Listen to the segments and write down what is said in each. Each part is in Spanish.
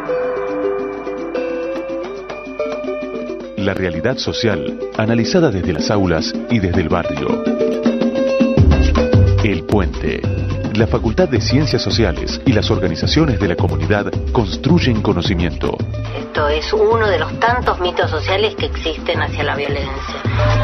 La realidad social, analizada desde las aulas y desde el barrio. El Puente. La Facultad de Ciencias Sociales y las organizaciones de la comunidad construyen conocimiento. Esto es uno de los tantos mitos sociales que existen hacia la violencia.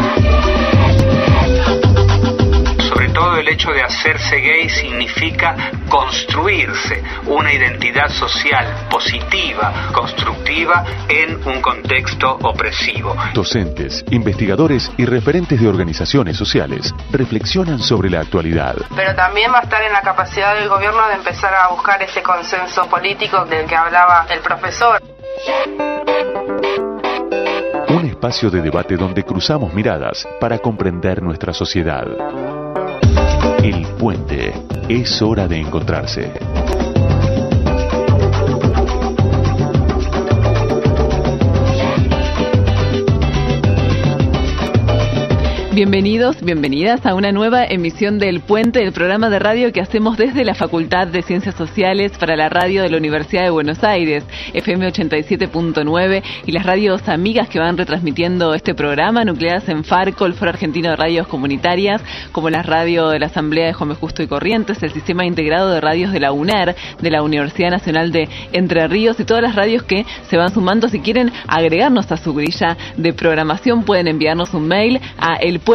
Sobre todo el hecho de hacerse gay significa construirse una identidad social positiva, constructiva en un contexto opresivo. Docentes, investigadores y referentes de organizaciones sociales reflexionan sobre la actualidad. Pero también va a estar en la capacidad del gobierno de empezar a buscar ese consenso político del que hablaba el profesor. Un espacio de debate donde cruzamos miradas para comprender nuestra sociedad. El Puente. Es hora de encontrarse. Bienvenidos, bienvenidas a una nueva emisión del Puente, el programa de radio que hacemos desde la Facultad de Ciencias Sociales para la radio de la Universidad de Buenos Aires, FM 87.9, y las radios amigas que van retransmitiendo este programa, nucleadas en Farco, el Foro Argentino de Radios Comunitarias, como la radio de la Asamblea de Juan B. Justo y Corrientes, el Sistema Integrado de Radios de la UNER, de la Universidad Nacional de Entre Ríos, y todas las radios que se van sumando. Si quieren agregarnos a su grilla de programación, pueden enviarnos un mail a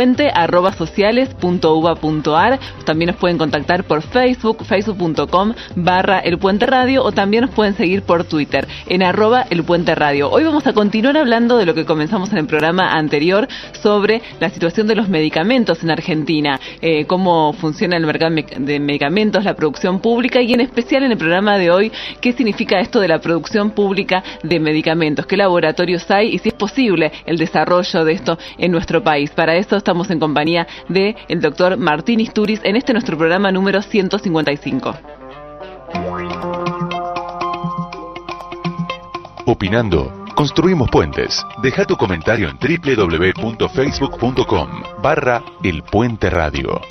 elpuente@sociales.uba.ar. También nos pueden contactar por Facebook, facebook.com/elpuenteradio, o también nos pueden seguir por Twitter en @elpuenteradio. Hoy vamos a continuar hablando de lo que comenzamos en el programa anterior sobre la situación de los medicamentos en Argentina, cómo funciona el mercado de medicamentos, la producción pública, y en especial en el programa de hoy, qué significa esto de la producción pública de medicamentos, qué laboratorios hay y si es posible el desarrollo de esto en nuestro país. Para eso estamos en compañía del doctor Martín Istúriz en este nuestro programa número 155. Opinando, construimos puentes. Deja tu comentario en www.facebook.com/elpuenteradio.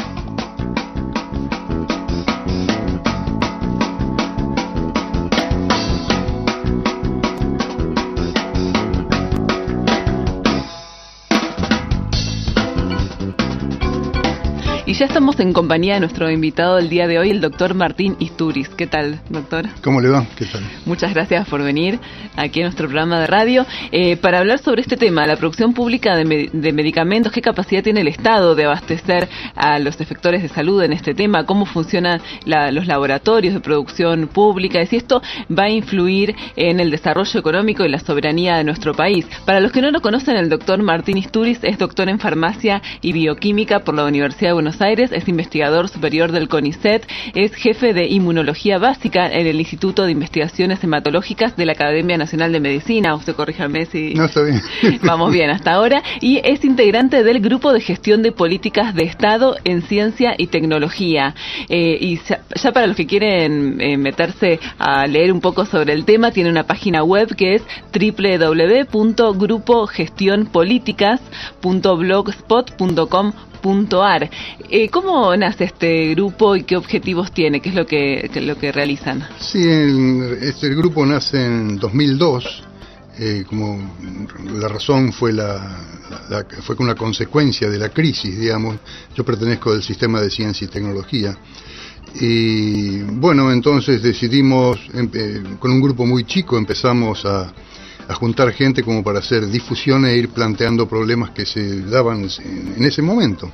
Y ya estamos en compañía de nuestro invitado del día de hoy, el doctor Martín Istúriz. ¿Qué tal, doctor? ¿Cómo le va? ¿Qué tal? Muchas gracias por venir aquí a nuestro programa de radio para hablar sobre este tema, la producción pública de medicamentos. ¿Qué capacidad tiene el Estado de abastecer a los efectores de salud en este tema? ¿Cómo funcionan los laboratorios de producción pública? Y si esto va a influir en el desarrollo económico y la soberanía de nuestro país. Para los que no lo conocen, el doctor Martín Istúriz es doctor en farmacia y bioquímica por la Universidad de Buenos Aires, es investigador superior del CONICET, es jefe de inmunología básica en el Instituto de Investigaciones Hematológicas de la Academia Nacional de Medicina. Usted corríjame si... No, está bien. Vamos bien hasta ahora. Y es integrante del Grupo de Gestión de Políticas de Estado en Ciencia y Tecnología. Y ya para los que quieren meterse a leer un poco sobre el tema, tiene una página web que es www.grupogestionpoliticas.blogspot.com.ar. ¿Cómo nace este grupo y qué objetivos tiene? ¿Qué es lo que realizan? Sí, este grupo nace en 2002. Como la razón fue fue una consecuencia de la crisis, digamos. Yo pertenezco del Sistema de Ciencia y Tecnología. Y bueno, entonces decidimos, con un grupo muy chico, empezamos a juntar gente como para hacer difusión e ir planteando problemas que se daban en ese momento.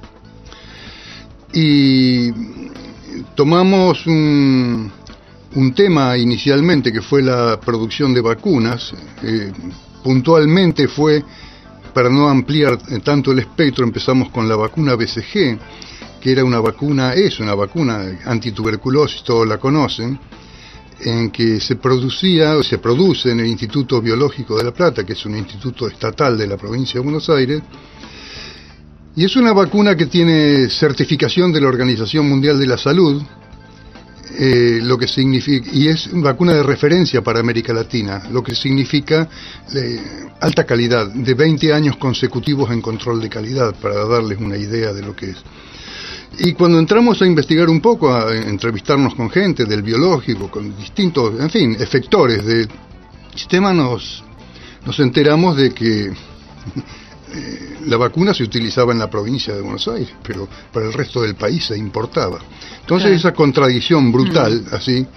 Y tomamos un tema inicialmente que fue la producción de vacunas. Puntualmente fue, para no ampliar tanto el espectro, empezamos con la vacuna BCG, que era una vacuna antituberculosis, todos la conocen, en que se produce en el Instituto Biológico de La Plata, que es un instituto estatal de la provincia de Buenos Aires, y es una vacuna que tiene certificación de la Organización Mundial de la Salud, lo que significa, y es una vacuna de referencia para América Latina, lo que significa alta calidad, de 20 años consecutivos en control de calidad, para darles una idea de lo que es. Y cuando entramos a investigar un poco, a entrevistarnos con gente del biológico, con distintos, en fin, efectores del sistema, nos enteramos de que la vacuna se utilizaba en la provincia de Buenos Aires, pero para el resto del país se importaba. Entonces esa contradicción brutal, así,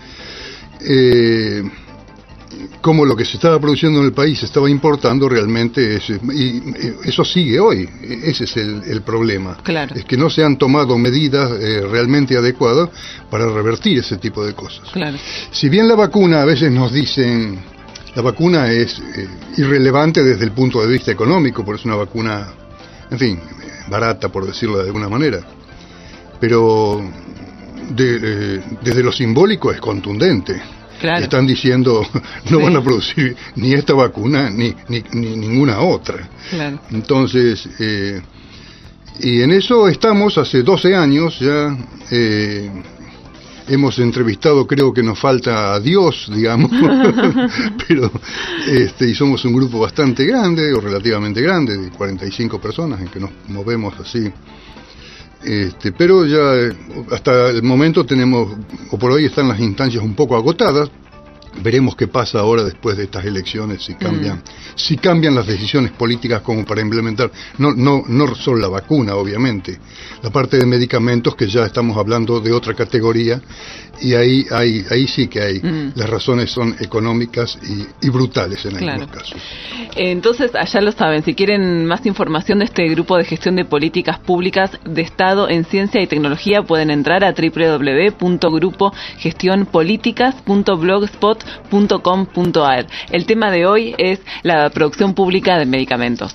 como lo que se estaba produciendo en el país se estaba importando realmente, y eso sigue hoy. Ese es el problema. Claro. Es que no se han tomado medidas realmente adecuadas para revertir ese tipo de cosas. Claro. Si bien la vacuna, a veces nos dicen, la vacuna es irrelevante desde el punto de vista económico, porque es una vacuna, en fin, barata, por decirlo de alguna manera, pero desde lo simbólico es contundente. Claro. Están diciendo, no van a producir ni esta vacuna ni ninguna otra. Claro. Entonces, y en eso estamos hace 12 años ya. Hemos entrevistado, creo que nos falta a Dios, digamos, pero y somos un grupo bastante grande, o relativamente grande, de 45 personas en que nos movemos así. Pero ya hasta el momento tenemos, o por hoy están las instancias un poco agotadas. Veremos qué pasa ahora después de estas elecciones, si cambian las decisiones políticas como para implementar, no solo la vacuna, obviamente, la parte de medicamentos, que ya estamos hablando de otra categoría, y ahí sí que hay, las razones son económicas y brutales en algunos casos. Entonces, allá lo saben, si quieren más información de este grupo de gestión de políticas públicas de Estado en Ciencia y Tecnología, pueden entrar a www.grupogestionpoliticas.blogspot.com.ar. El tema de hoy es la producción pública de medicamentos.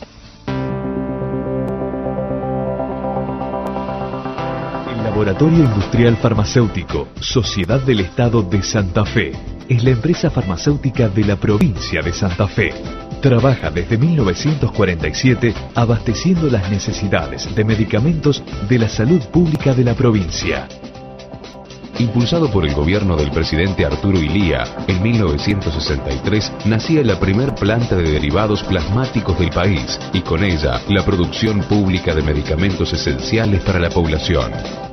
El Laboratorio Industrial Farmacéutico, Sociedad del Estado de Santa Fe, es la empresa farmacéutica de la provincia de Santa Fe. Trabaja desde 1947 abasteciendo las necesidades de medicamentos de la salud pública de la provincia. Impulsado por el gobierno del presidente Arturo Illia, en 1963 nacía la primer planta de derivados plasmáticos del país y con ella la producción pública de medicamentos esenciales para la población.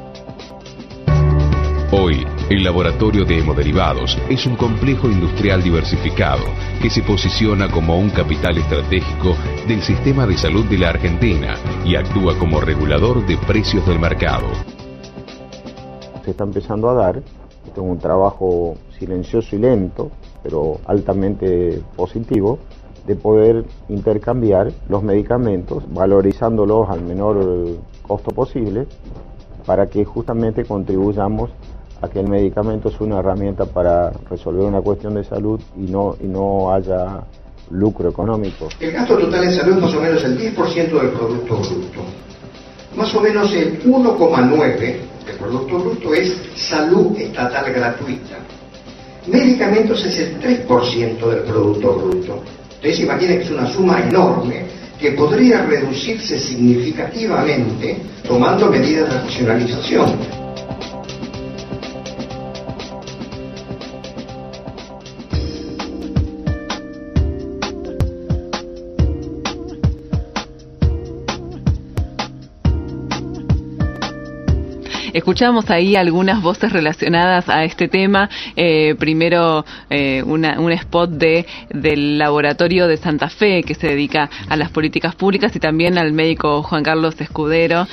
Hoy, el laboratorio de hemoderivados es un complejo industrial diversificado que se posiciona como un capital estratégico del sistema de salud de la Argentina y actúa como regulador de precios del mercado. Se está empezando a dar, es un trabajo silencioso y lento, pero altamente positivo, de poder intercambiar los medicamentos, valorizándolos al menor costo posible, para que justamente contribuyamos a que el medicamento es una herramienta para resolver una cuestión de salud y no haya lucro económico. El gasto total en salud es más o menos el 10% del Producto Bruto. Más o menos el 1,9% del Producto Bruto es salud estatal gratuita. Medicamentos es el 3% del Producto Bruto. Entonces imaginen que es una suma enorme que podría reducirse significativamente tomando medidas de racionalización. Escuchamos ahí algunas voces relacionadas a este tema. Primero, un spot del laboratorio de Santa Fe que se dedica a las políticas públicas, y también al médico José Carlos Escudero,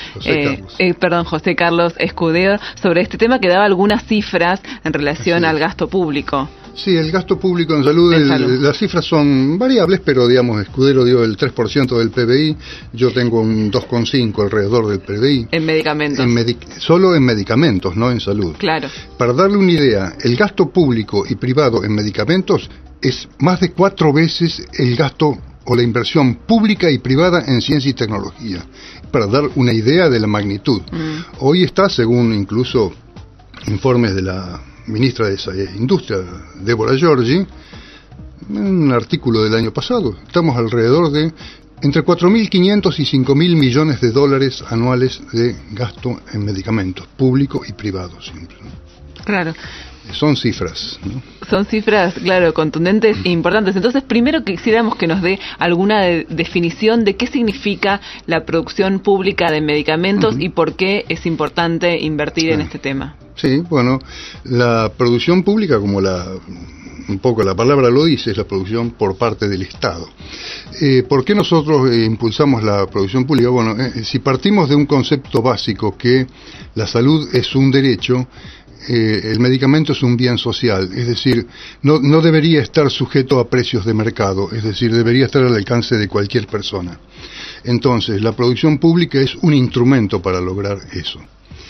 sobre este tema, que daba algunas cifras en relación al gasto público. Sí, el gasto público en salud, las cifras son variables, pero digamos, Escudero dio el 3% del PBI, yo tengo un 2,5% alrededor del PBI. En medicamentos. Solo en medicamentos, no en salud. Claro. Para darle una idea, el gasto público y privado en medicamentos es más de 4 veces el gasto o la inversión pública y privada en ciencia y tecnología, para dar una idea de la magnitud. Hoy está, según incluso informes de la ministra de Industria, Débora Giorgi, un artículo del año pasado, estamos alrededor de entre 4.500 y 5.000 millones de dólares anuales de gasto en medicamentos, público y privado siempre, ¿no? Claro. Son cifras, ¿no? Son cifras, claro, contundentes e importantes. Entonces, primero quisiéramos que nos dé alguna definición de qué significa la producción pública de medicamentos y por qué es importante invertir en este tema. Sí, bueno, la producción pública, como un poco la palabra lo dice, es la producción por parte del Estado. ¿Por qué nosotros impulsamos la producción pública? Bueno, si partimos de un concepto básico que la salud es un derecho, el medicamento es un bien social, es decir, no debería estar sujeto a precios de mercado, es decir, debería estar al alcance de cualquier persona. Entonces, la producción pública es un instrumento para lograr eso.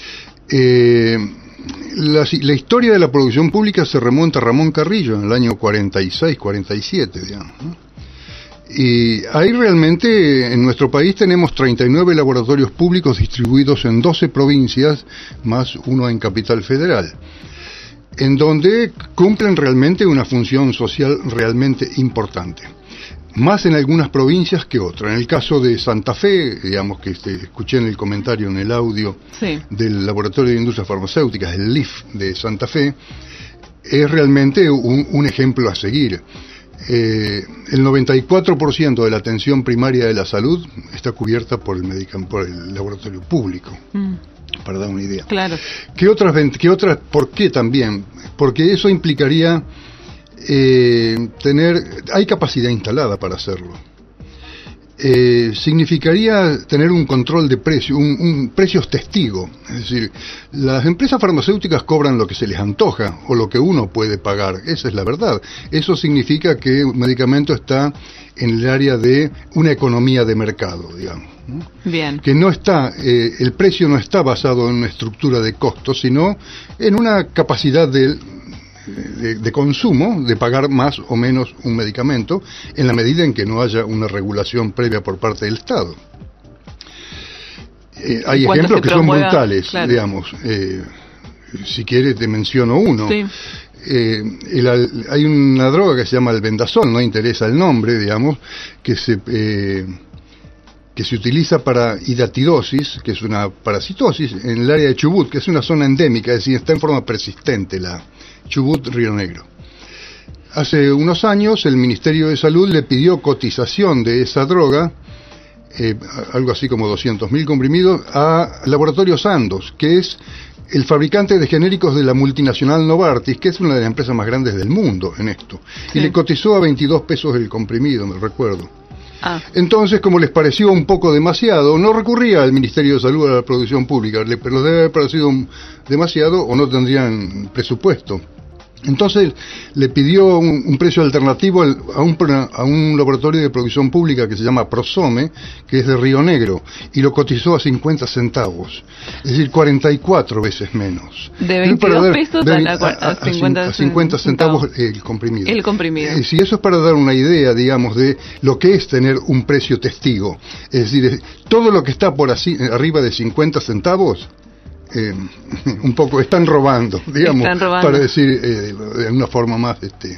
La historia de la producción pública se remonta a Ramón Carrillo en el año 46, 47, digamos, ¿no? Y ahí realmente en nuestro país tenemos 39 laboratorios públicos distribuidos en 12 provincias, más uno en Capital Federal, en donde cumplen realmente una función social realmente importante. Más en algunas provincias que otras. En el caso de Santa Fe, digamos que escuché en el comentario, en el audio del Laboratorio de Industrias Farmacéuticas, el LIF de Santa Fe, es realmente un ejemplo a seguir. El 94% de la atención primaria de la salud está cubierta por el laboratorio público, para dar una idea. Claro. ¿Qué otras? ¿Por qué también? Porque eso implicaría hay capacidad instalada para hacerlo. Significaría tener un control de precio, un precios testigo. Es decir, las empresas farmacéuticas cobran lo que se les antoja o lo que uno puede pagar. Esa es la verdad. Eso significa que un medicamento está en el área de una economía de mercado, digamos, ¿no? Bien. Que no está, el precio no está basado en una estructura de costos, sino en una capacidad de consumo, de pagar más o menos un medicamento, en la medida en que no haya una regulación previa por parte del Estado. Hay ejemplos que son brutales, claro. Digamos. Si quieres te menciono uno. Sí. Hay una droga que se llama el Vendasol, no interesa el nombre, digamos, que se utiliza para hidatidosis, que es una parasitosis, en el área de Chubut, que es una zona endémica, es decir, está en forma persistente la Chubut, Río Negro. Hace unos años el Ministerio de Salud le pidió cotización de esa droga, algo así como 200.000 comprimidos, a Laboratorio Sandoz, que es el fabricante de genéricos de la multinacional Novartis, que es una de las empresas más grandes del mundo en esto. Sí. Y le cotizó a 22 pesos el comprimido, me recuerdo. Entonces, como les pareció un poco demasiado, no recurría al Ministerio de Salud a la producción pública, pero debe haber parecido demasiado o no tendrían presupuesto. Entonces le pidió un precio alternativo a un laboratorio de producción pública que se llama Prosome, que es de Río Negro, y lo cotizó a 50 centavos, es decir, 44 veces menos. De 22 pesos a 50 centavos el comprimido. El comprimido. Si eso es para dar una idea, digamos, de lo que es tener un precio testigo. Es decir, todo lo que está por arriba de 50 centavos, un poco están robando, digamos, para decir de una forma más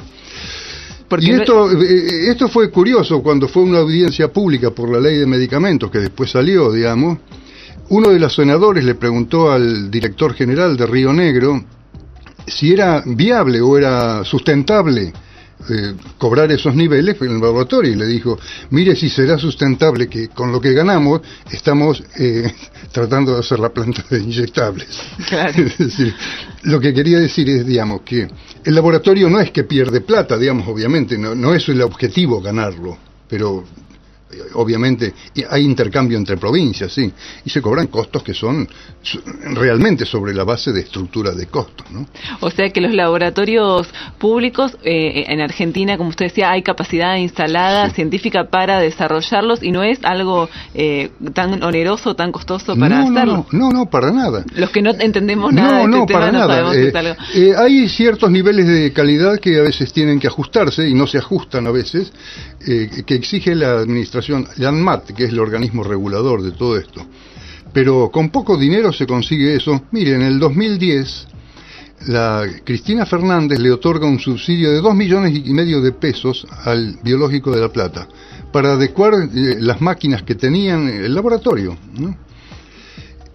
y esto fue curioso cuando fue una audiencia pública por la ley de medicamentos que después salió, digamos. Uno de los senadores le preguntó al director general de Río Negro si era viable o era sustentable cobrar esos niveles en el laboratorio, y le dijo: mire, si será sustentable, que con lo que ganamos estamos tratando de hacer la planta de inyectables. Claro. Es decir, lo que quería decir es, digamos, que el laboratorio no es que pierde plata, digamos, obviamente, no es el objetivo ganarlo, pero obviamente hay intercambio entre provincias, sí, y se cobran costos que son realmente sobre la base de estructura de costos, ¿no? O sea que los laboratorios públicos en Argentina, como usted decía, hay capacidad instalada científica para desarrollarlos, y no es algo tan oneroso, tan costoso para hacerlo. No, para nada. Los que no entendemos nada de este tema no sabemos que es algo. Hay ciertos niveles de calidad que a veces tienen que ajustarse y no se ajustan a veces, que exige la administración, la ANMAT, que es el organismo regulador de todo esto. Pero con poco dinero se consigue eso. Mire, en el 2010, la Cristina Fernández le otorga un subsidio de 2,5 millones de pesos al Biológico de La Plata para adecuar las máquinas que tenían el laboratorio, ¿no?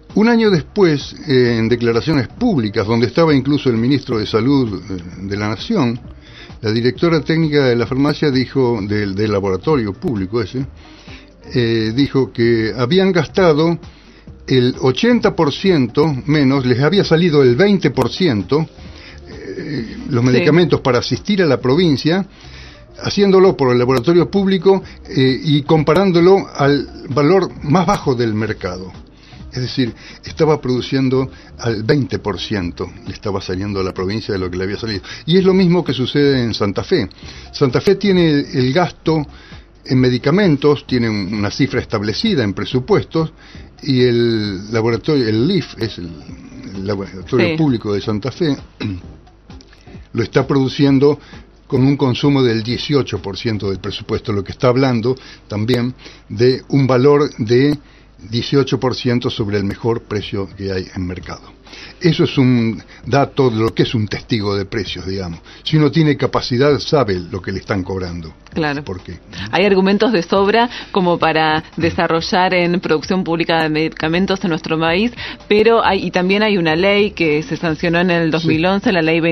Un año después, en declaraciones públicas, donde estaba incluso el ministro de Salud de la Nación, la directora técnica de la farmacia dijo, del laboratorio público ese, dijo que habían gastado el 80% menos, les había salido el 20% los medicamentos para asistir a la provincia, haciéndolo por el laboratorio público y comparándolo al valor más bajo del mercado. Es decir, estaba produciendo al 20%, le estaba saliendo a la provincia de lo que le había salido. Y es lo mismo que sucede en Santa Fe. Santa Fe tiene el gasto en medicamentos, tiene una cifra establecida en presupuestos, y el laboratorio, el LIF, es el laboratorio público de Santa Fe, lo está produciendo con un consumo del 18% del presupuesto, lo que está hablando también de un valor de 18% sobre el mejor precio que hay en mercado. Eso es un dato de lo que es un testigo de precios, digamos. Si uno tiene capacidad, sabe lo que le están cobrando. Claro. ¿Por qué? Hay argumentos de sobra como para desarrollar en producción pública de medicamentos en nuestro país, pero y también hay una ley que se sancionó en el 2011, la ley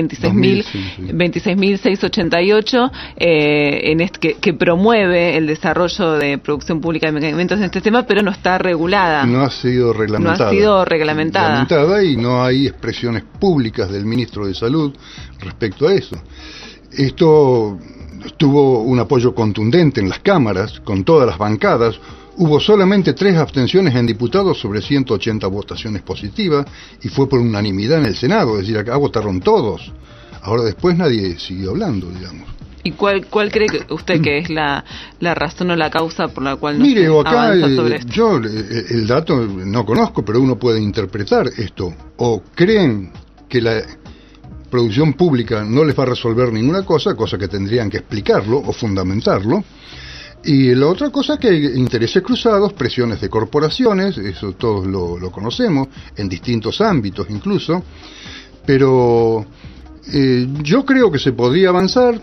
26.688, que promueve el desarrollo de producción pública de medicamentos en este tema, pero no está regulada. No ha sido reglamentada. No ha sido reglamentada. Y no hay expresiones públicas del ministro de Salud respecto a eso. Esto tuvo un apoyo contundente en las cámaras, con todas las bancadas. Hubo solamente 3 abstenciones en diputados sobre 180 votaciones positivas, y fue por unanimidad en el Senado, es decir, acá votaron todos. Ahora después nadie siguió hablando, digamos. ¿Y cuál cree usted que es la razón o la causa por la cual no se avanza sobre esto? Yo el dato no conozco, pero uno puede interpretar esto. O creen que la producción pública no les va a resolver ninguna cosa que tendrían que explicarlo o fundamentarlo. Y la otra cosa es que hay intereses cruzados, presiones de corporaciones, eso todos lo conocemos, en distintos ámbitos incluso, pero yo creo que se podría avanzar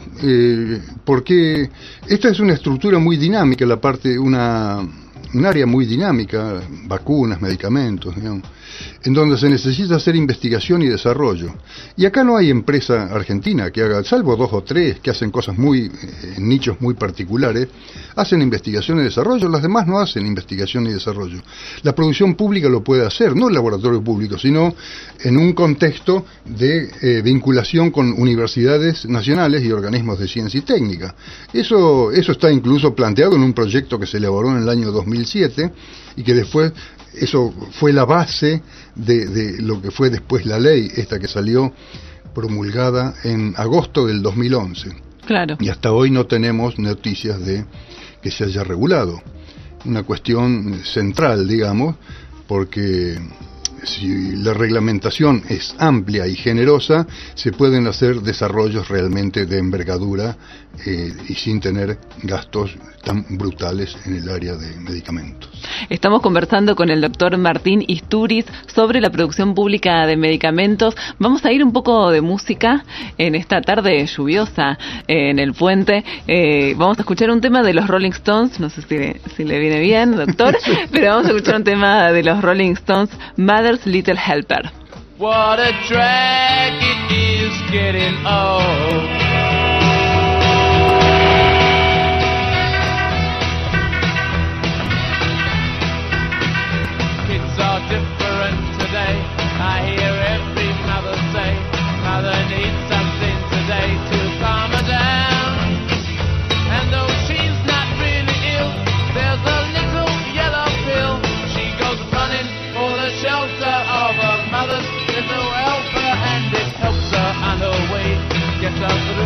porque esta es una estructura muy dinámica, un área muy dinámica, vacunas, medicamentos, digamos, en donde se necesita hacer investigación y desarrollo. Y acá no hay empresa argentina que haga, salvo 2 o 3 que hacen cosas en nichos muy particulares, hacen investigación y desarrollo, las demás no hacen investigación y desarrollo. La producción pública lo puede hacer, no el laboratorio público, sino en un contexto de vinculación con universidades nacionales y organismos de ciencia y técnica. Eso está incluso planteado en un proyecto que se elaboró en el año 2007 y que después, eso fue la base de lo que fue después la ley, esta que salió promulgada en agosto del 2011. Claro. Y hasta hoy no tenemos noticias de que se haya regulado. Una cuestión central, digamos, porque si la reglamentación es amplia y generosa, se pueden hacer desarrollos realmente de envergadura y sin tener gastos tan brutales en el área de medicamentos. Estamos conversando con el doctor Martín Istúriz sobre la producción pública de medicamentos. Vamos a ir un poco de música en esta tarde lluviosa en el puente. Vamos a escuchar un tema de los Rolling Stones, no sé si le viene bien, doctor, pero vamos a escuchar un tema de los Rolling Stones, Mother's Little Helper. What a drag it is getting old. Kids are different today. I hear every mother say, mother needs something today to calm her down. And though she's not really ill, there's a little yellow pill. She goes running for the shelter of her mother's little helper, and it helps her on her way, gets her through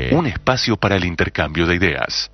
Fe, un espacio para el intercambio de ideas.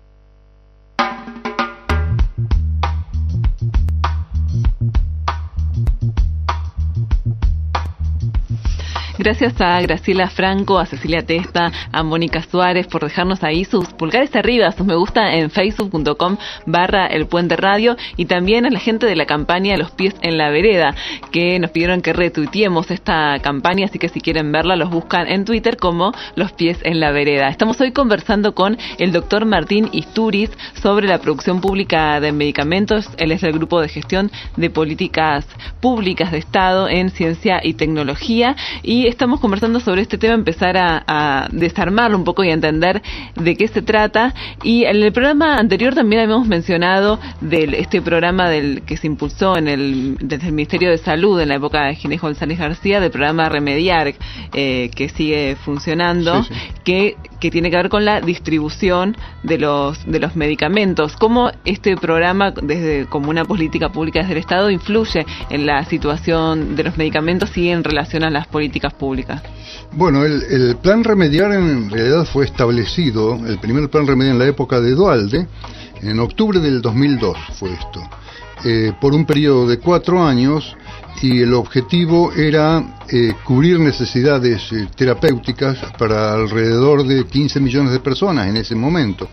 Gracias a Graciela Franco, a Cecilia Testa, a Mónica Suárez por dejarnos ahí sus pulgares arriba, sus me gusta en facebook.com/El Puente Radio, y también a la gente de la campaña Los Pies en la Vereda, que nos pidieron que retuiteemos esta campaña, así que si quieren verla los buscan en Twitter como Los Pies en la Vereda. Estamos hoy conversando con el doctor Martín Isturiz sobre la producción pública de medicamentos. Él es del Grupo de Gestión de Políticas Públicas de Estado en Ciencia y Tecnología, y estamos conversando sobre este tema, empezar a desarmarlo un poco y a entender de qué se trata. Y en el programa anterior también habíamos mencionado este programa que se impulsó desde el Ministerio de Salud en la época de Ginés González García, del programa Remediar, que sigue funcionando, sí. que tiene que ver con la distribución de los medicamentos. ¿Cómo este programa, como una política pública desde el Estado, influye en la situación de los medicamentos y en relación a las políticas públicas? Bueno, el plan Remediar en realidad fue establecido, el primer plan Remediar en la época de Duhalde, en octubre del 2002 fue esto, por un periodo de 4 años, y el objetivo era cubrir necesidades terapéuticas para alrededor de 15 millones de personas en ese momento.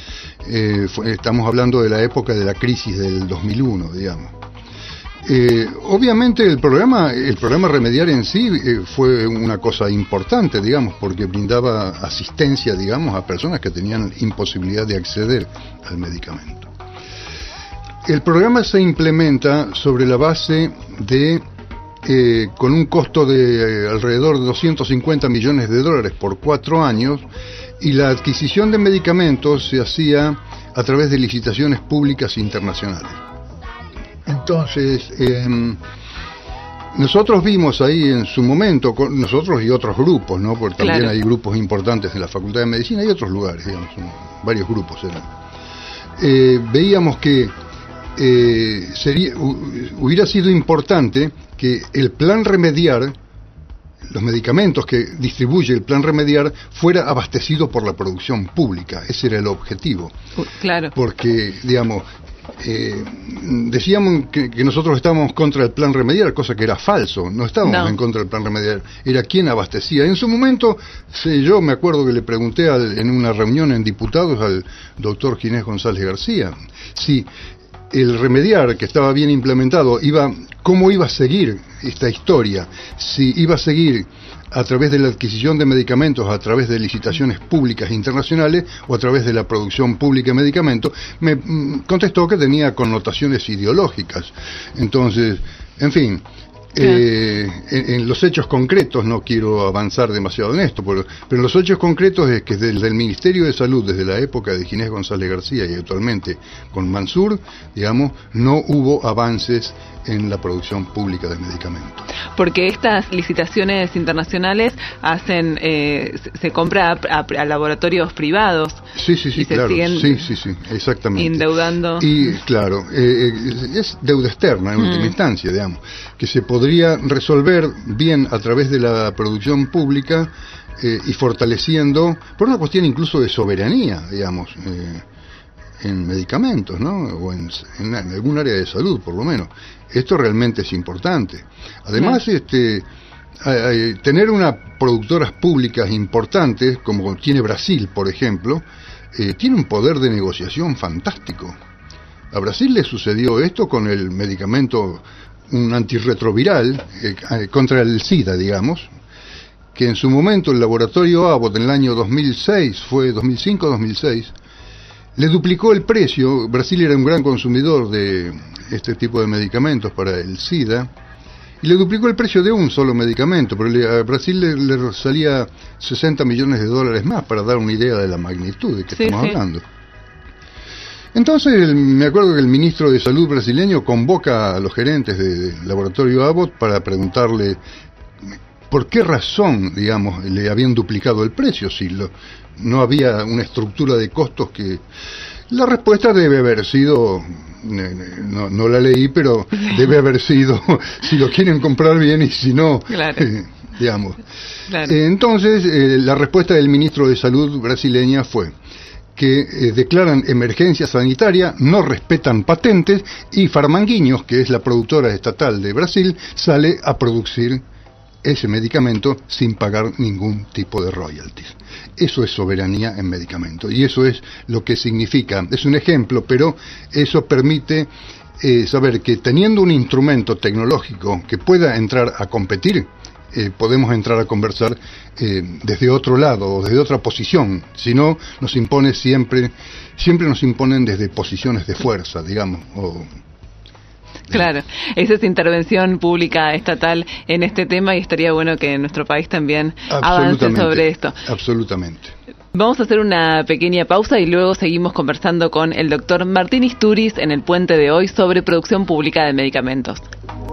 Estamos hablando de la época de la crisis del 2001, digamos. Obviamente el programa Remediar en sí fue una cosa importante, digamos, porque brindaba asistencia, digamos, a personas que tenían imposibilidad de acceder al medicamento. El programa se implementa sobre la base de, con un costo de alrededor de 250 millones de dólares por 4 años, y la adquisición de medicamentos se hacía a través de licitaciones públicas internacionales. Entonces, nosotros vimos ahí en su momento, nosotros y otros grupos, ¿no? Porque también claro, hay grupos importantes en la Facultad de Medicina y otros lugares, digamos, varios grupos eran. Veíamos que hubiera sido importante que el plan Remediar, los medicamentos que distribuye el plan Remediar, fuera abastecido por la producción pública. Ese era el objetivo. Claro. Porque, digamos, decíamos que nosotros estábamos contra el plan Remediar, cosa que era falso. No estábamos en contra del plan Remediar, era quien abastecía. En su momento, yo me acuerdo que le pregunté en una reunión en diputados al doctor Ginés González García si el Remediar, que estaba bien implementado, cómo iba a seguir esta historia, si iba a seguir a través de la adquisición de medicamentos, a través de licitaciones públicas internacionales o a través de la producción pública de medicamentos. Me contestó que tenía connotaciones ideológicas. Entonces, en fin, en los hechos concretos, no quiero avanzar demasiado en esto, pero en los hechos concretos es que desde el Ministerio de Salud, desde la época de Ginés González García y actualmente con Mansur, digamos, no hubo avances en la producción pública de medicamentos. Porque estas licitaciones internacionales se compra a laboratorios privados. Sí, claro. Sí, exactamente. Endeudando. Y claro, es deuda externa en última instancia, digamos, que se podría resolver bien a través de la producción pública y fortaleciendo, por una cuestión incluso de soberanía, digamos, en medicamentos, ¿no? O en algún área de salud, por lo menos. Esto realmente es importante. Además, tener unas productoras públicas importantes, como tiene Brasil, por ejemplo, tiene un poder de negociación fantástico. A Brasil le sucedió esto con el medicamento, un antirretroviral contra el SIDA, digamos, que en su momento el laboratorio Abbott en el año 2006, fue 2005-2006, le duplicó el precio. Brasil era un gran consumidor de este tipo de medicamentos para el SIDA, y le duplicó el precio de un solo medicamento, pero a Brasil le salía 60 millones de dólares más, para dar una idea de la magnitud de que estamos hablando. Entonces, me acuerdo que el ministro de Salud brasileño convoca a los gerentes del laboratorio Abbott para preguntarle por qué razón, digamos, le habían duplicado el precio, si no había una estructura de costos que... La respuesta debe haber sido, no la leí, pero debe haber sido, si lo quieren comprar bien y si no, claro. digamos. Claro. Entonces, la respuesta del ministro de Salud brasileña fue que declaran emergencia sanitaria, no respetan patentes, y Farmanguinhos, que es la productora estatal de Brasil, sale a producir ese medicamento sin pagar ningún tipo de royalties. Eso es soberanía en medicamento, y eso es lo que significa. Es un ejemplo, pero eso permite saber que teniendo un instrumento tecnológico que pueda entrar a competir, podemos entrar a conversar desde otro lado o desde otra posición. Si no, nos impone siempre nos imponen desde posiciones de fuerza, digamos. Claro, esa es intervención pública estatal en este tema, y estaría bueno que en nuestro país también avance sobre esto. Absolutamente. Vamos a hacer una pequeña pausa y luego seguimos conversando con el doctor Martín Istúriz en el Puente de hoy sobre producción pública de medicamentos.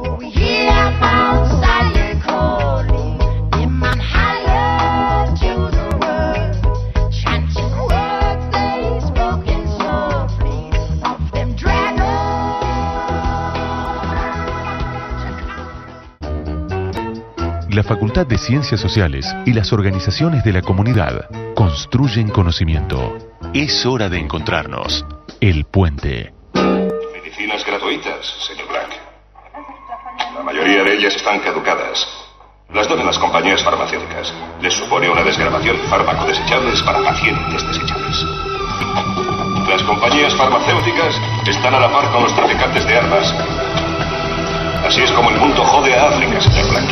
La Facultad de Ciencias Sociales y las organizaciones de la comunidad construyen conocimiento. Es hora de encontrarnos. El Puente. Medicinas gratuitas, señor Black. La mayoría de ellas están caducadas. Las donan las compañías farmacéuticas. Les supone una desgravación fármaco desechables para pacientes desechables. Las compañías farmacéuticas están a la par con los traficantes de armas. Así es como el mundo jode a África, señor Black.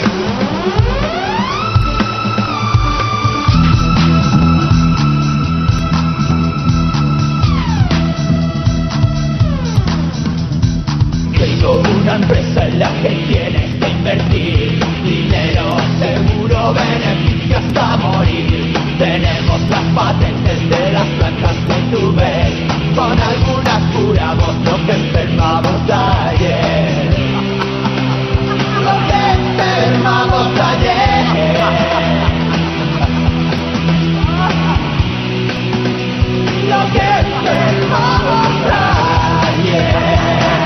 Tengo una empresa en la que tienes que invertir dinero, seguro, beneficio hasta morir. Tenemos las patentes de las plantas que tú ves. Con algunas curamos lo que enfermamos ayer. Lo que enfermamos ayer. Lo que enfermamos ayer.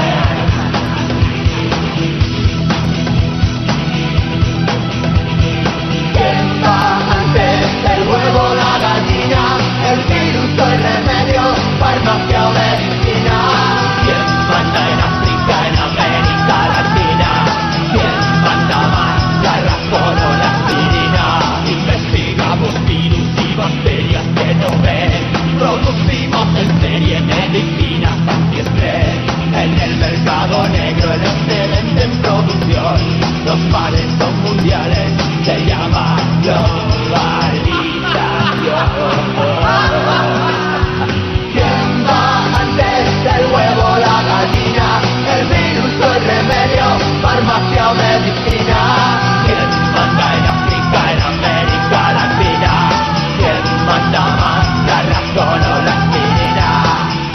¿Quién va antes, el huevo, la gallina, el virus o el remedio, farmacia o medicina? ¿Quién manda en África, en América Latina? ¿Quién manda más, la razón o la aspirina? Investigamos virus y bacterias que no ven, producimos en serie medicinas antiestrés. En el mercado negro el excedente en producción, los males son mundiales, se llama globalización. ¿Quién va antes, el huevo, la gallina, el virus o el remedio, farmacia o medicina? ¿Quién manda en África, en América Latina? ¿Quién manda más, la razón o la aspirina?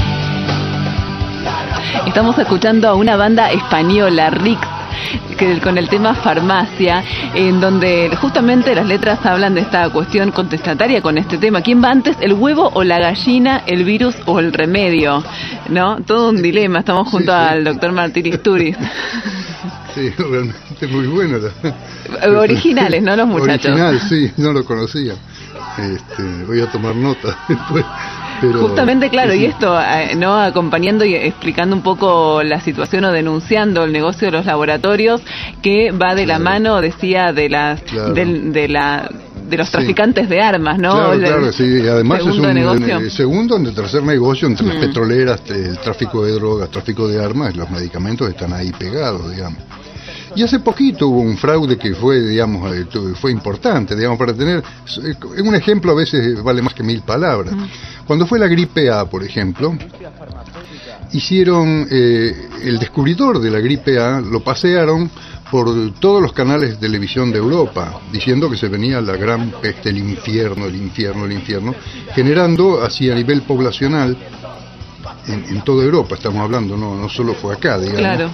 Estamos escuchando a una banda española, Rix, que con el tema farmacia, en donde justamente las letras hablan de esta cuestión contestataria con este tema. ¿Quién va antes, el huevo o la gallina, el virus o el remedio? ¿No? Todo un dilema. Estamos junto al doctor Martín Istúriz. Sí, realmente muy bueno. Originales, ¿no? Los muchachos. Original, sí, no lo conocía. Voy a tomar nota después. Pero, justamente, claro, sí. Y esto, ¿no? Acompañando y explicando un poco la situación o denunciando el negocio de los laboratorios, que va de la mano, decía, de las de los traficantes de armas, ¿no? Claro, sí. Además es un segundo o tercer negocio entre las petroleras, el tráfico de drogas, tráfico de armas, los medicamentos están ahí pegados, digamos. Y hace poquito hubo un fraude que fue, digamos, fue importante, digamos, para tener un ejemplo a veces vale más que 1000 palabras. Cuando fue la gripe A, por ejemplo, hicieron el descubridor de la gripe A, lo pasearon por todos los canales de televisión de Europa, diciendo que se venía la gran peste, el infierno, generando así a nivel poblacional en toda Europa, estamos hablando, no solo fue acá, digamos. Claro.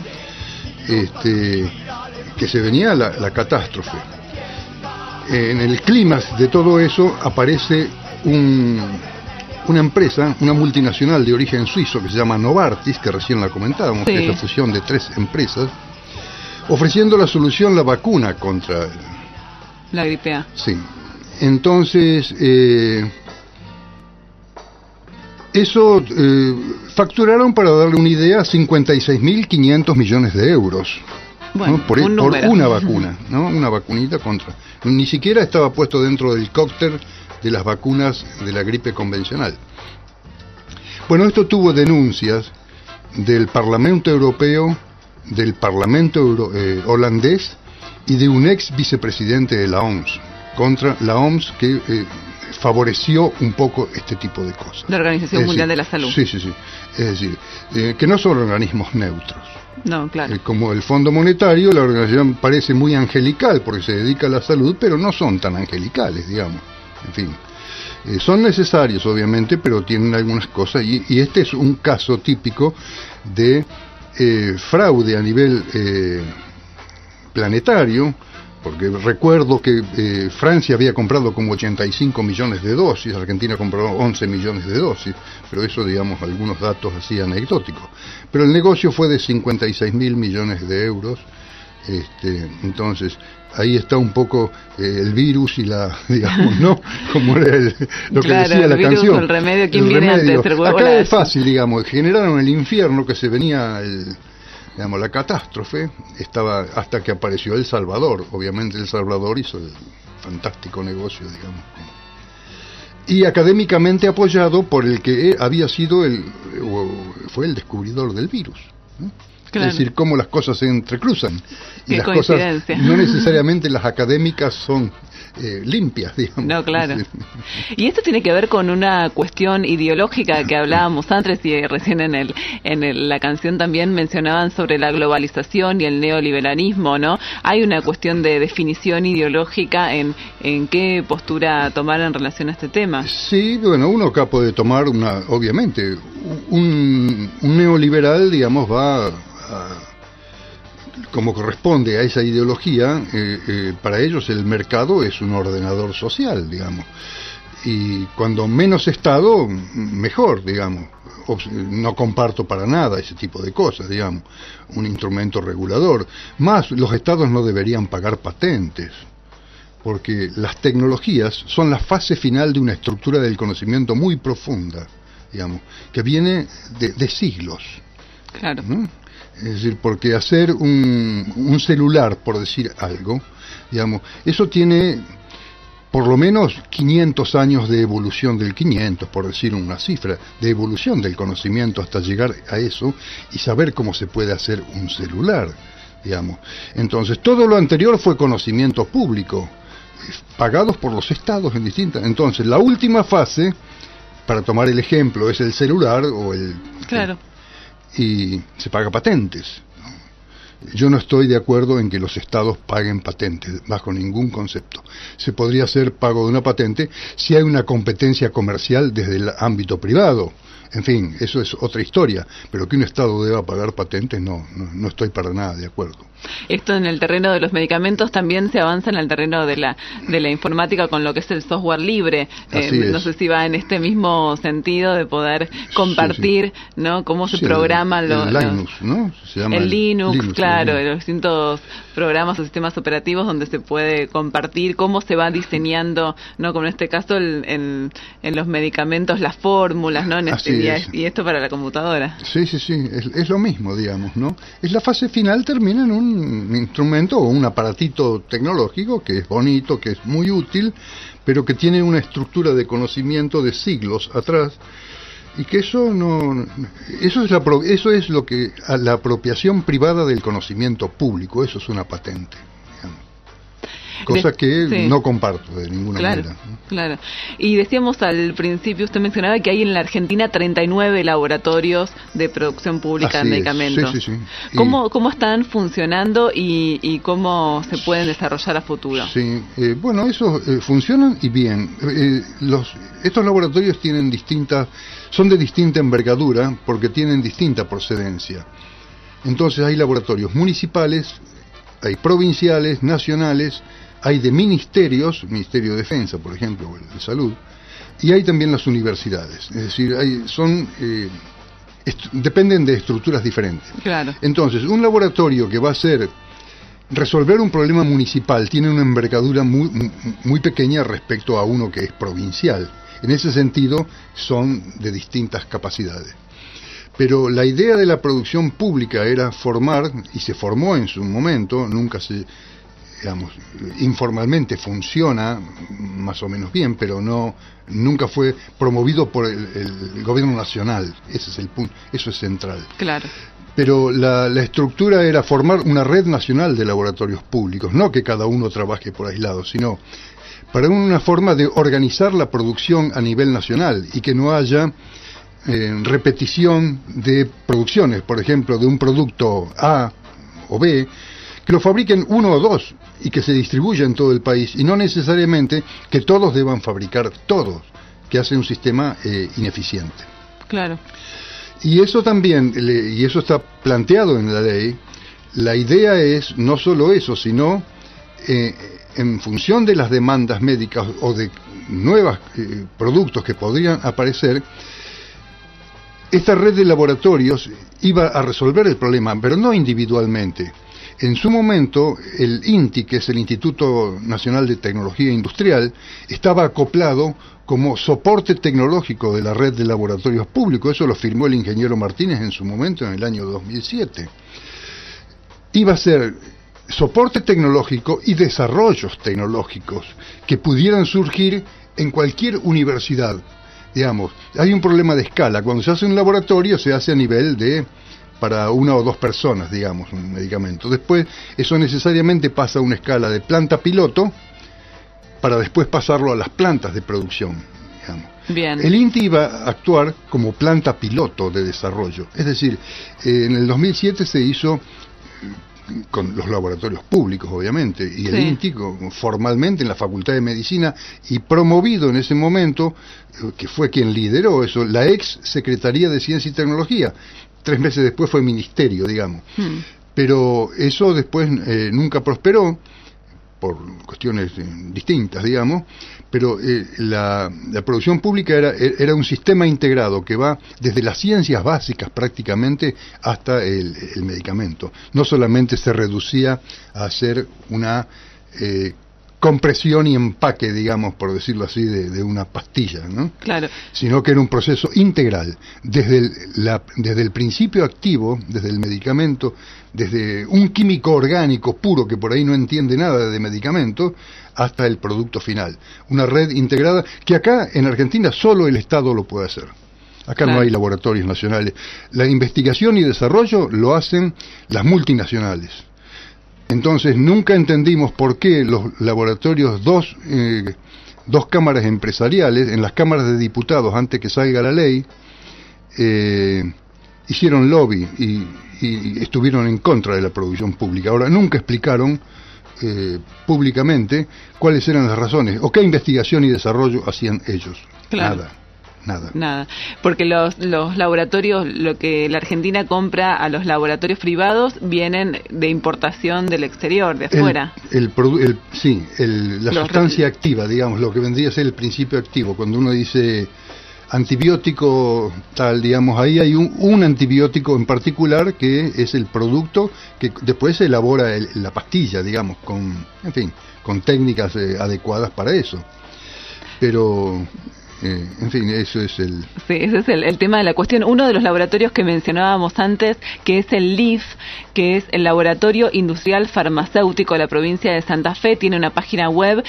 Que se venía la catástrofe. En el clímax de todo eso aparece una empresa, una multinacional de origen suizo que se llama Novartis, que recién la comentábamos, que es la fusión de 3 empresas, ofreciendo la solución, la vacuna contra La gripe A. Sí. Entonces, eso facturaron, para darle una idea, 56.500 millones de euros. Bueno, ¿no? por una vacuna, ¿no? Una vacunita contra. Ni siquiera estaba puesto dentro del cóctel de las vacunas de la gripe convencional. Bueno, esto tuvo denuncias del Parlamento Europeo, del Parlamento holandés y de un ex vicepresidente de la OMS, contra la OMS, que favoreció un poco este tipo de cosas. La Organización Mundial de la Salud. Sí. Es decir, que no son organismos neutros. No, claro. Como el Fondo Monetario, la organización parece muy angelical porque se dedica a la salud, pero no son tan angelicales, digamos. En fin, son necesarios, obviamente, pero tienen algunas cosas, y este es un caso típico de fraude a nivel planetario, porque recuerdo que Francia había comprado como 85 millones de dosis, Argentina compró 11 millones de dosis, pero eso, digamos, algunos datos así anecdóticos. Pero el negocio fue de 56.000 millones de euros, entonces ahí está un poco el virus y la, digamos, ¿no? Como era lo que decía la virus, canción. El remedio, ¿quién viene antes? El huevo, acá es fácil, digamos, generaron el infierno que se venía digamos, la catástrofe estaba hasta que apareció El Salvador. Obviamente El Salvador hizo el fantástico negocio, digamos, y académicamente apoyado por el que había sido fue el descubridor del virus, ¿no? Claro. Es decir, cómo las cosas se entrecruzan, y las cosas no necesariamente las académicas son limpias, digamos. No, claro. Y esto tiene que ver con una cuestión ideológica que hablábamos antes, y recién en la canción también mencionaban sobre la globalización y el neoliberalismo, ¿no? Hay una cuestión de definición ideológica en qué postura tomar en relación a este tema. Sí, bueno, uno acá puede tomar obviamente, un neoliberal, digamos, va como corresponde a esa ideología, para ellos el mercado es un ordenador social, digamos, y cuando menos Estado, mejor, digamos. No comparto para nada ese tipo de cosas, digamos, un instrumento regulador. Más, los Estados no deberían pagar patentes, porque las tecnologías son la fase final de una estructura del conocimiento muy profunda, digamos, que viene de siglos. Claro. ¿No? Es decir, porque hacer un celular, por decir algo, digamos, eso tiene por lo menos 500 años de evolución del 500, por decir una cifra, de evolución del conocimiento hasta llegar a eso y saber cómo se puede hacer un celular, digamos. Entonces, todo lo anterior fue conocimiento público, pagados por los estados en distintas. Entonces, la última fase, para tomar el ejemplo, es el celular o el... Claro. Y se paga patentes. Yo no estoy de acuerdo en que los estados paguen patentes, bajo ningún concepto. Se podría hacer pago de una patente si hay una competencia comercial desde el ámbito privado. En fin, eso es otra historia, pero que un estado deba pagar patentes, no estoy para nada de acuerdo. Esto en el terreno de los medicamentos también se avanza en el terreno de la informática con lo que es el software libre. No sé si va en este mismo sentido de poder compartir, sí. ¿No? Cómo se programan el Linux, ¿no? Se llama el Linux, claro, los distintos programas o sistemas operativos donde se puede compartir cómo se va diseñando, ¿no? Como en este caso en los medicamentos, las fórmulas, ¿no? Y esto para la computadora. Sí, es lo mismo, digamos, ¿no? Es la fase final, termina en un instrumento o un aparatito tecnológico que es bonito, que es muy útil, pero que tiene una estructura de conocimiento de siglos atrás, y que eso es lo que la apropiación privada del conocimiento público, eso es una patente, digamos. Cosa que no comparto de ninguna manera. Claro. Y decíamos al principio, usted mencionaba que hay en la Argentina 39 laboratorios de producción pública de medicamentos. Sí. ¿Cómo están funcionando y cómo se pueden desarrollar a futuro? Sí, bueno, eso funcionan y bien. Estos laboratorios son de distinta envergadura porque tienen distinta procedencia. Entonces hay laboratorios municipales, hay provinciales, nacionales, hay de ministerios, Ministerio de Defensa, por ejemplo, o el de Salud, y hay también las universidades. Es decir, dependen de estructuras diferentes. Claro. Entonces, un laboratorio que va a ser resolver un problema municipal tiene una envergadura muy pequeña respecto a uno que es provincial. En ese sentido, son de distintas capacidades. Pero la idea de la producción pública era formar, y se formó en su momento, nunca se, digamos, informalmente funciona más o menos bien, pero nunca fue promovido por el gobierno nacional. Ese es el punto, eso es central. Claro. Pero la estructura era formar una red nacional de laboratorios públicos, no que cada uno trabaje por aislado, sino para una forma de organizar la producción a nivel nacional y que no haya repetición de producciones, por ejemplo, de un producto A o B, que lo fabriquen uno o dos y que se distribuya en todo el país, y no necesariamente que todos deban fabricar todos, que hace un sistema ineficiente. Claro. Y eso también, y eso está planteado en la ley. La idea es no solo eso, sino en función de las demandas médicas o de nuevos productos que podrían aparecer, esta red de laboratorios iba a resolver el problema, pero no individualmente. En su momento, el INTI, que es el Instituto Nacional de Tecnología Industrial, estaba acoplado como soporte tecnológico de la red de laboratorios públicos. Eso lo firmó el ingeniero Martínez en su momento, en el año 2007. Iba a ser soporte tecnológico y desarrollos tecnológicos que pudieran surgir en cualquier universidad. Digamos, hay un problema de escala. Cuando se hace un laboratorio, se hace a nivel de para una o dos personas, digamos, un medicamento. Después, eso necesariamente pasa a una escala de planta piloto para después pasarlo a las plantas de producción, digamos. Bien. El INTI iba a actuar como planta piloto de desarrollo. Es decir, en el 2007 se hizo con los laboratorios públicos, obviamente, y el INTI formalmente en la Facultad de Medicina, y promovido en ese momento, que fue quien lideró eso, la ex Secretaría de Ciencia y Tecnología. 3 meses después fue ministerio, digamos. Pero eso después nunca prosperó, por cuestiones distintas, digamos, pero la producción pública era un sistema integrado que va desde las ciencias básicas prácticamente hasta el medicamento. No solamente se reducía a hacer una compresión y empaque, digamos, por decirlo así, de una pastilla, ¿no? Claro. Sino que era un proceso integral, desde el principio activo, desde el medicamento, desde un químico orgánico puro que por ahí no entiende nada de medicamento, hasta el producto final. Una red integrada que acá en Argentina solo el Estado lo puede hacer. Acá no hay laboratorios nacionales. La investigación y desarrollo lo hacen las multinacionales. Entonces nunca entendimos por qué los laboratorios, dos cámaras empresariales, en las cámaras de diputados antes que salga la ley, hicieron lobby y estuvieron en contra de la producción pública. Ahora, nunca explicaron públicamente cuáles eran las razones o qué investigación y desarrollo hacían ellos. Claro. Nada. Porque los laboratorios, lo que la Argentina compra a los laboratorios privados, vienen de importación del exterior, de afuera. La sustancia activa, digamos, lo que vendría a ser el principio activo. Cuando uno dice antibiótico tal, digamos, ahí hay un antibiótico en particular que es el producto que después se elabora la pastilla, digamos, con técnicas adecuadas para eso. Pero en fin, eso es el... Sí, ese es el tema de la cuestión. Uno de los laboratorios que mencionábamos antes, que es el LIF, que es el Laboratorio Industrial Farmacéutico de la provincia de Santa Fe, tiene una página web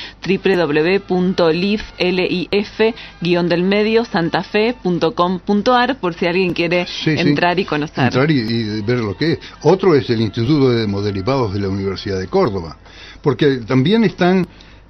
www.lif-santafe.com.ar por si alguien quiere entrar y conocer. Entrar y ver lo que es. Otro es el Instituto de Hemoderivados de la Universidad de Córdoba, porque también están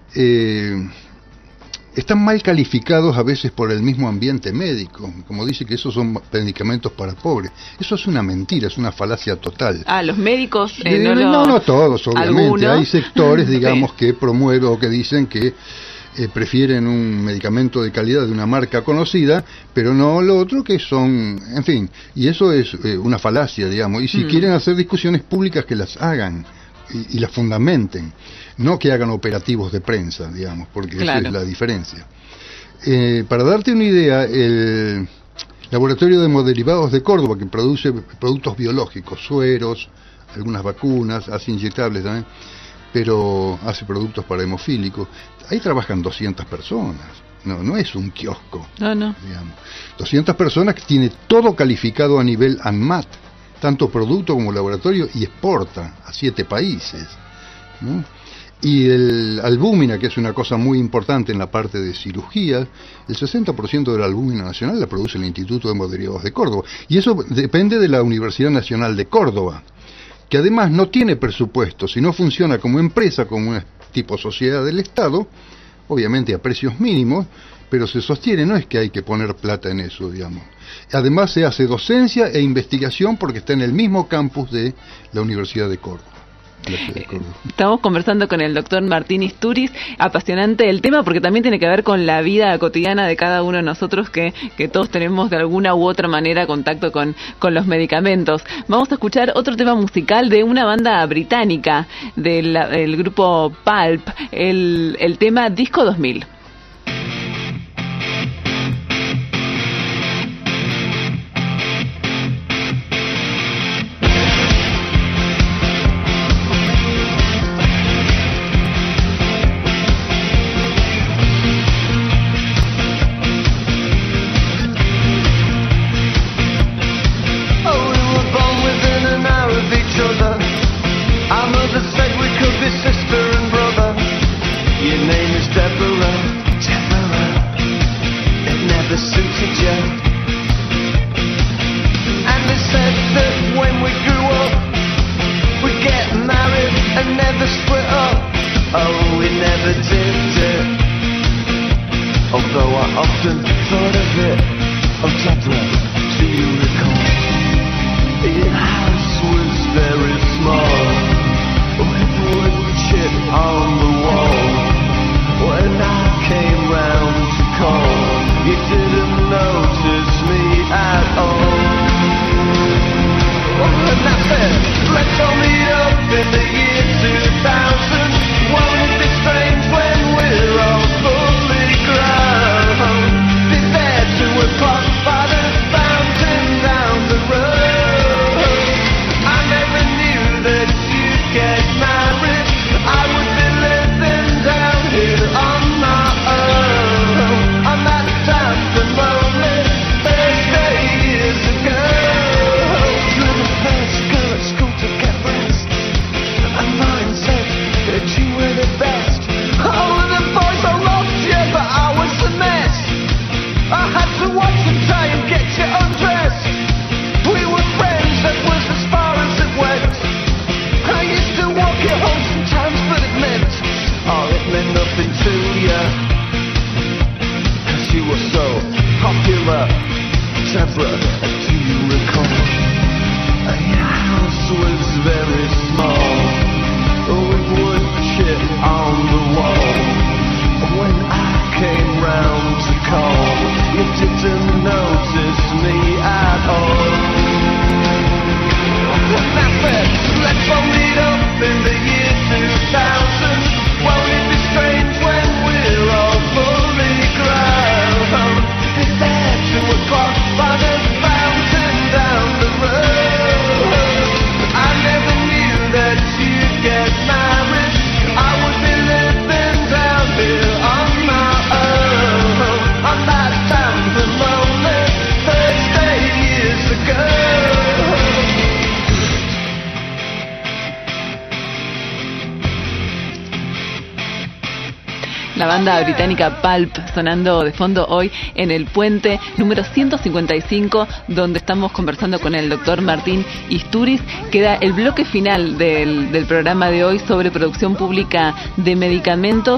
mal calificados a veces por el mismo ambiente médico, como dice que esos son medicamentos para pobres. Eso es una mentira, es una falacia total. Los médicos no todos, obviamente. ¿Algunos? Hay sectores, digamos, que promueven o que dicen que prefieren un medicamento de calidad de una marca conocida, pero no lo otro que son, en fin, y eso es una falacia, digamos. Y si quieren hacer discusiones públicas, que las hagan y las fundamenten. No que hagan operativos de prensa, digamos, porque esa es la diferencia. Para darte una idea, el Laboratorio de Hemoderivados de Córdoba, que produce productos biológicos, sueros, algunas vacunas, hace inyectables también, pero hace productos para hemofílicos. Ahí trabajan 200 personas, no es un kiosco. No. Digamos. 200 personas que tiene todo calificado a nivel ANMAT, tanto producto como laboratorio, y exporta a 7 países, ¿no? Y el albúmina, que es una cosa muy importante en la parte de cirugía, el 60% de la albúmina nacional la produce el Instituto de Hemoderivados de Córdoba. Y eso depende de la Universidad Nacional de Córdoba, que además no tiene presupuesto, sino funciona como empresa, como una tipo sociedad del Estado, obviamente a precios mínimos, pero se sostiene, no es que hay que poner plata en eso, digamos. Además se hace docencia e investigación porque está en el mismo campus de la Universidad de Córdoba. Estamos conversando con el doctor Martín Istúriz, apasionante el tema porque también tiene que ver con la vida cotidiana de cada uno de nosotros que todos tenemos de alguna u otra manera contacto con los medicamentos. Vamos a escuchar otro tema musical de una banda británica del grupo Pulp, el tema Disco 2000. La banda británica Pulp sonando de fondo hoy en el puente número 155, donde estamos conversando con el doctor Martín Istúriz. Queda el bloque final del programa de hoy sobre producción pública de medicamentos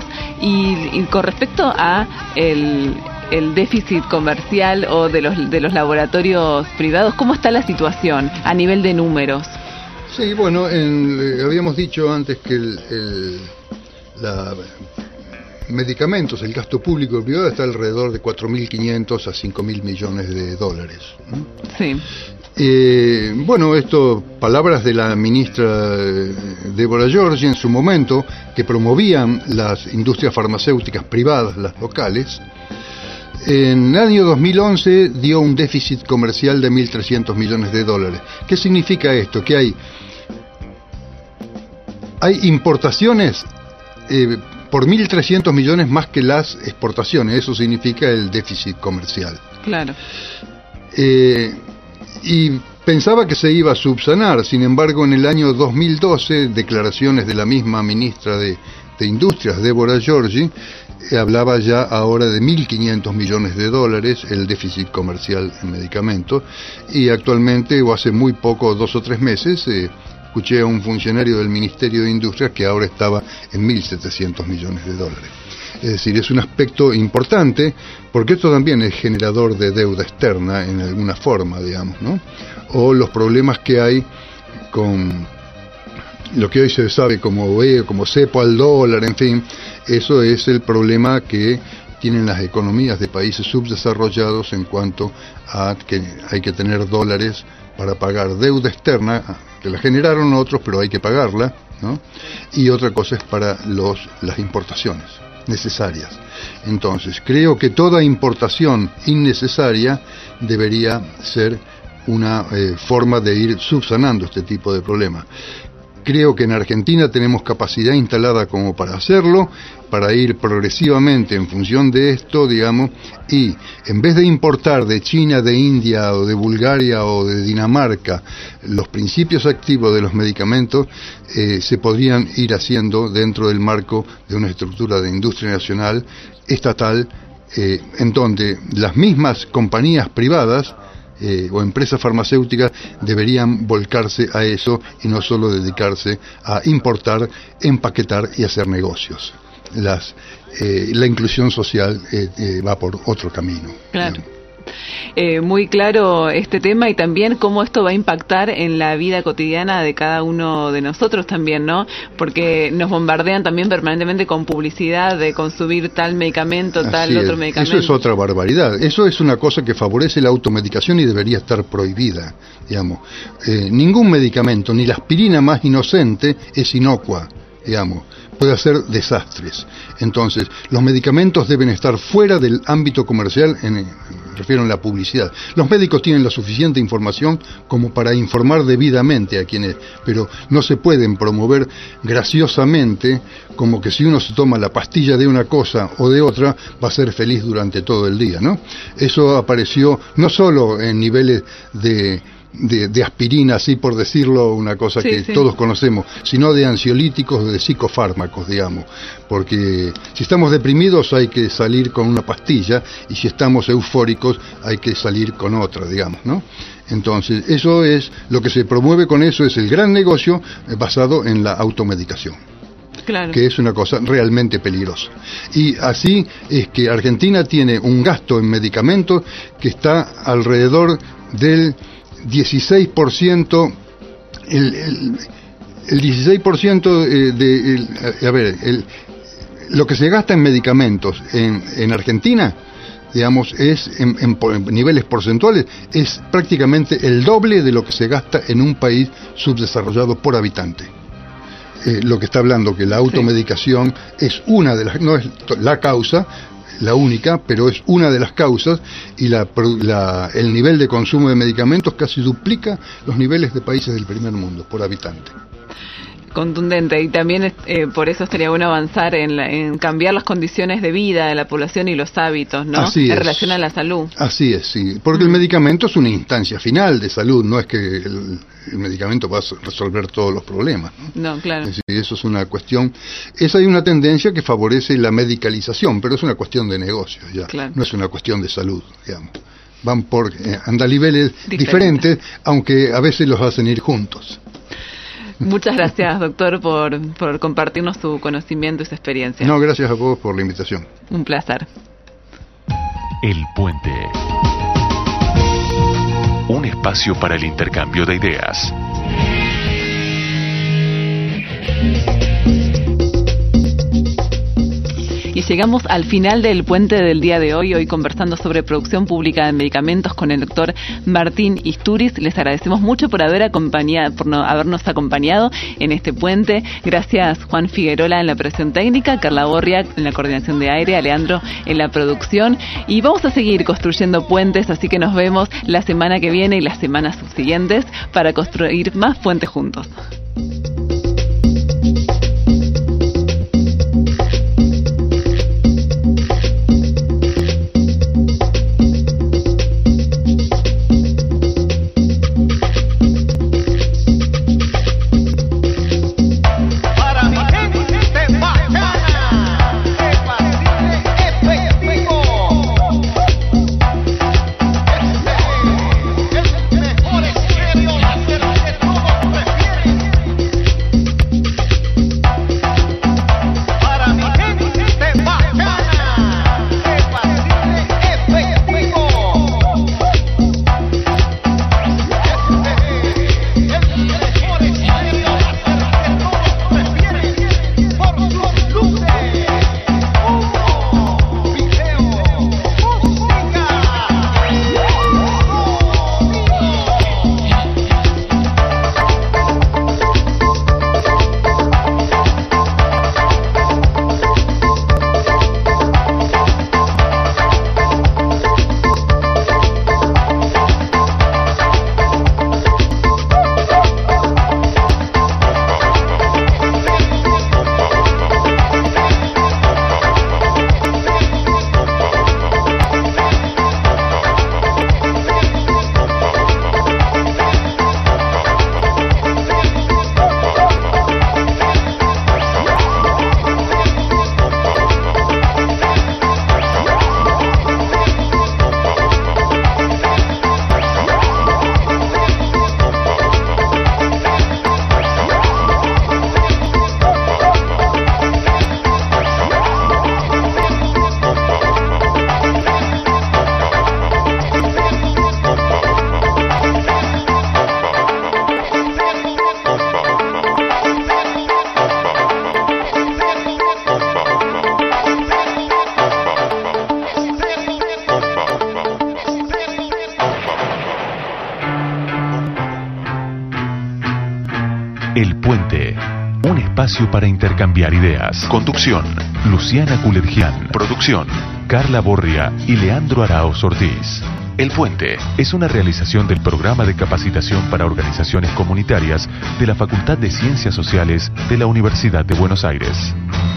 y con respecto a el déficit comercial o de los laboratorios privados, ¿cómo está la situación a nivel de números? Sí, bueno, habíamos dicho antes que medicamentos, el gasto público y privado está alrededor de 4.500 a 5.000 millones de dólares, ¿no? Sí. Bueno, esto, palabras de la ministra Deborah George en su momento, que promovían las industrias farmacéuticas privadas, las locales. En el año 2011 dio un déficit comercial de 1.300 millones de dólares. ¿Qué significa esto? Que hay hay importaciones por 1.300 millones más que las exportaciones. Eso significa el déficit comercial. Claro. Y pensaba que se iba a subsanar. Sin embargo, en el año 2012, declaraciones de la misma ministra de Industrias, Deborah Georgi, hablaba ya ahora de 1.500 millones de dólares el déficit comercial en medicamentos, y actualmente, o hace muy poco, 2 o 3 meses, escuché a un funcionario del Ministerio de Industrias que ahora estaba en 1.700 millones de dólares. Es decir, es un aspecto importante, porque esto también es generador de deuda externa en alguna forma, digamos, ¿no? O los problemas que hay con lo que hoy se sabe como cepo al dólar, en fin, eso es el problema que tienen las economías de países subdesarrollados en cuanto a que hay que tener dólares para pagar deuda externa, que la generaron otros, pero hay que pagarla, ¿no? Y otra cosa es para las importaciones necesarias. Entonces, creo que toda importación innecesaria debería ser una forma de ir subsanando este tipo de problemas. Creo que en Argentina tenemos capacidad instalada como para hacerlo, para ir progresivamente en función de esto, digamos, y en vez de importar de China, de India o de Bulgaria o de Dinamarca los principios activos de los medicamentos, se podrían ir haciendo dentro del marco de una estructura de industria nacional estatal, en donde las mismas compañías privadas o empresas farmacéuticas deberían volcarse a eso y no solo dedicarse a importar, empaquetar y hacer negocios. La inclusión social va por otro camino. Claro. Muy claro este tema, y también cómo esto va a impactar en la vida cotidiana de cada uno de nosotros también, ¿no? Porque nos bombardean también permanentemente con publicidad de consumir tal medicamento, tal otro medicamento. Eso es otra barbaridad. Eso es una cosa que favorece la automedicación y debería estar prohibida, digamos. Ningún medicamento, ni la aspirina más inocente, es inocua, digamos. Puede hacer desastres. Entonces, los medicamentos deben estar fuera del ámbito comercial, refiero a la publicidad. Los médicos tienen la suficiente información como para informar debidamente a quienes, pero no se pueden promover graciosamente como que si uno se toma la pastilla de una cosa o de otra va a ser feliz durante todo el día, ¿no? Eso apareció no solo en niveles de aspirina, así por decirlo, una cosa que todos conocemos, sino de ansiolíticos, de psicofármacos, digamos, porque si estamos deprimidos hay que salir con una pastilla, y si estamos eufóricos hay que salir con otra, digamos, ¿no? Entonces, eso es, lo que se promueve con eso es el gran negocio basado en la automedicación. Claro. Que es una cosa realmente peligrosa. Y así es que Argentina tiene un gasto en medicamentos que está alrededor del 16%, el 16% lo que se gasta en medicamentos en Argentina, digamos, es en niveles porcentuales, es prácticamente el doble de lo que se gasta en un país subdesarrollado por habitante. Lo que está hablando que la automedicación es una de las, no es la causa, la única, pero es una de las causas, y el nivel de consumo de medicamentos casi duplica los niveles de países del primer mundo por habitante. Contundente, y también por eso estaría bueno avanzar en cambiar las condiciones de vida de la población y los hábitos, ¿no? En relación a la salud. Así es, sí, porque el medicamento es una instancia final de salud, no es que el medicamento va a resolver todos los problemas, ¿no? No, claro. Es decir, eso es una cuestión, hay una tendencia que favorece la medicalización, pero es una cuestión de negocio, ya, claro. No es una cuestión de salud, digamos. Van por andaliveles diferentes, aunque a veces los hacen ir juntos. Muchas gracias, doctor, por compartirnos su conocimiento y su experiencia. No, gracias a vos por la invitación. Un placer. El Puente. Un espacio para el intercambio de ideas. Y llegamos al final del puente del día de hoy conversando sobre producción pública de medicamentos con el doctor Martín Istúriz. Les agradecemos mucho por habernos acompañado en este puente. Gracias Juan Figuerola en la operación técnica, Carla Borriak en la coordinación de aire, Alejandro en la producción. Y vamos a seguir construyendo puentes, así que nos vemos la semana que viene y las semanas subsiguientes para construir más puentes juntos. Puente. Un espacio para intercambiar ideas. Conducción, Luciana Culergian. Producción, Carla Borria y Leandro Araoz Ortiz. El Puente es una realización del Programa de Capacitación para Organizaciones Comunitarias de la Facultad de Ciencias Sociales de la Universidad de Buenos Aires.